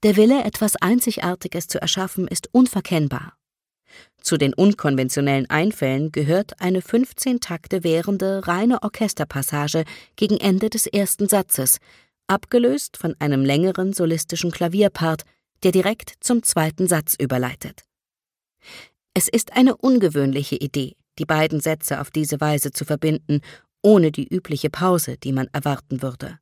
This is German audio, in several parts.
Der Wille, etwas Einzigartiges zu erschaffen, ist unverkennbar. Zu den unkonventionellen Einfällen gehört eine 15 Takte währende reine Orchesterpassage gegen Ende des ersten Satzes, abgelöst von einem längeren solistischen Klavierpart, der direkt zum zweiten Satz überleitet. Es ist eine ungewöhnliche Idee, die beiden Sätze auf diese Weise zu verbinden, ohne die übliche Pause, die man erwarten würde.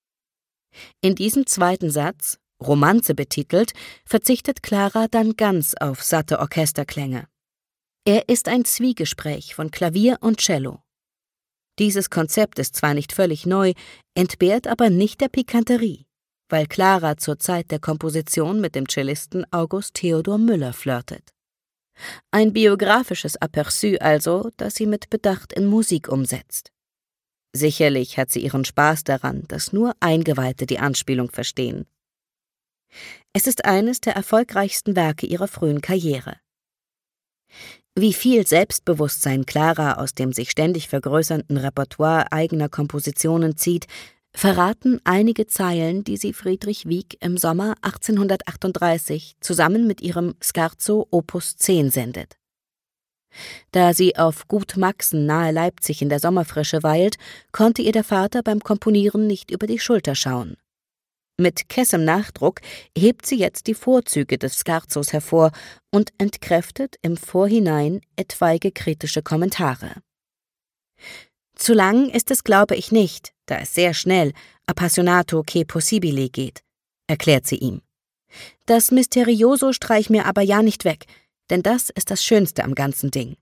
In diesem zweiten Satz, Romanze betitelt, verzichtet Clara dann ganz auf satte Orchesterklänge. Er ist ein Zwiegespräch von Klavier und Cello. Dieses Konzept ist zwar nicht völlig neu, entbehrt aber nicht der Pikanterie, weil Clara zur Zeit der Komposition mit dem Cellisten August Theodor Müller flirtet. Ein biografisches Aperçu also, das sie mit Bedacht in Musik umsetzt. Sicherlich hat sie ihren Spaß daran, dass nur Eingeweihte die Anspielung verstehen. Es ist eines der erfolgreichsten Werke ihrer frühen Karriere. Wie viel Selbstbewusstsein Clara aus dem sich ständig vergrößernden Repertoire eigener Kompositionen zieht, verraten einige Zeilen, die sie Friedrich Wieck im Sommer 1838 zusammen mit ihrem Scherzo Opus 10 sendet. Da sie auf Gut Maxen nahe Leipzig in der Sommerfrische weilt, konnte ihr der Vater beim Komponieren nicht über die Schulter schauen. Mit kessem Nachdruck hebt sie jetzt die Vorzüge des Scherzos hervor und entkräftet im Vorhinein etwaige kritische Kommentare. Zu lang ist es, glaube ich, nicht, da es sehr schnell appassionato che possibile geht, erklärt sie ihm. Das Misterioso streich mir aber ja nicht weg, denn das ist das Schönste am ganzen Ding.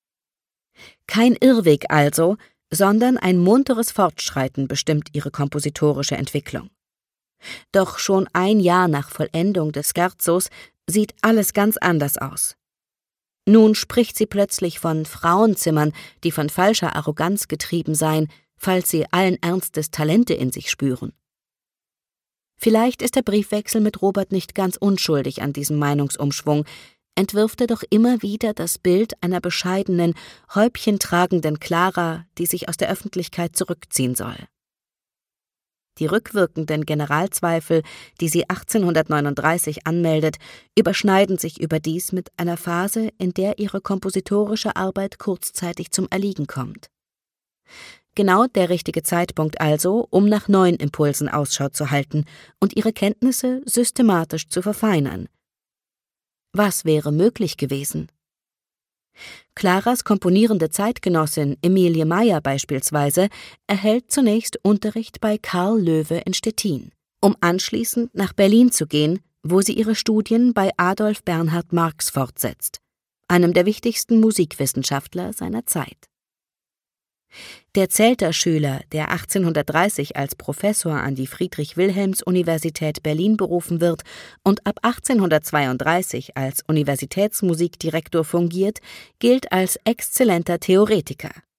Kein Irrweg also, sondern ein munteres Fortschreiten bestimmt ihre kompositorische Entwicklung. Doch schon ein Jahr nach Vollendung des Scherzos sieht alles ganz anders aus. Nun spricht sie plötzlich von Frauenzimmern, die von falscher Arroganz getrieben seien, falls sie allen Ernstes Talente in sich spüren. Vielleicht ist der Briefwechsel mit Robert nicht ganz unschuldig an diesem Meinungsumschwung, entwirft er doch immer wieder das Bild einer bescheidenen, häubchentragenden Clara, die sich aus der Öffentlichkeit zurückziehen soll. Die rückwirkenden Generalzweifel, die sie 1839 anmeldet, überschneiden sich überdies mit einer Phase, in der ihre kompositorische Arbeit kurzzeitig zum Erliegen kommt. Genau der richtige Zeitpunkt also, um nach neuen Impulsen Ausschau zu halten und ihre Kenntnisse systematisch zu verfeinern. Was wäre möglich gewesen? Claras komponierende Zeitgenossin Emilie Meyer beispielsweise erhält zunächst Unterricht bei Karl Loewe in Stettin, um anschließend nach Berlin zu gehen, wo sie ihre Studien bei Adolf Bernhard Marx fortsetzt, einem der wichtigsten Musikwissenschaftler seiner Zeit. Der Zelter-Schüler, der 1830 als Professor an die Friedrich-Wilhelms-Universität Berlin berufen wird und ab 1832 als Universitätsmusikdirektor fungiert, gilt als exzellenter Theoretiker.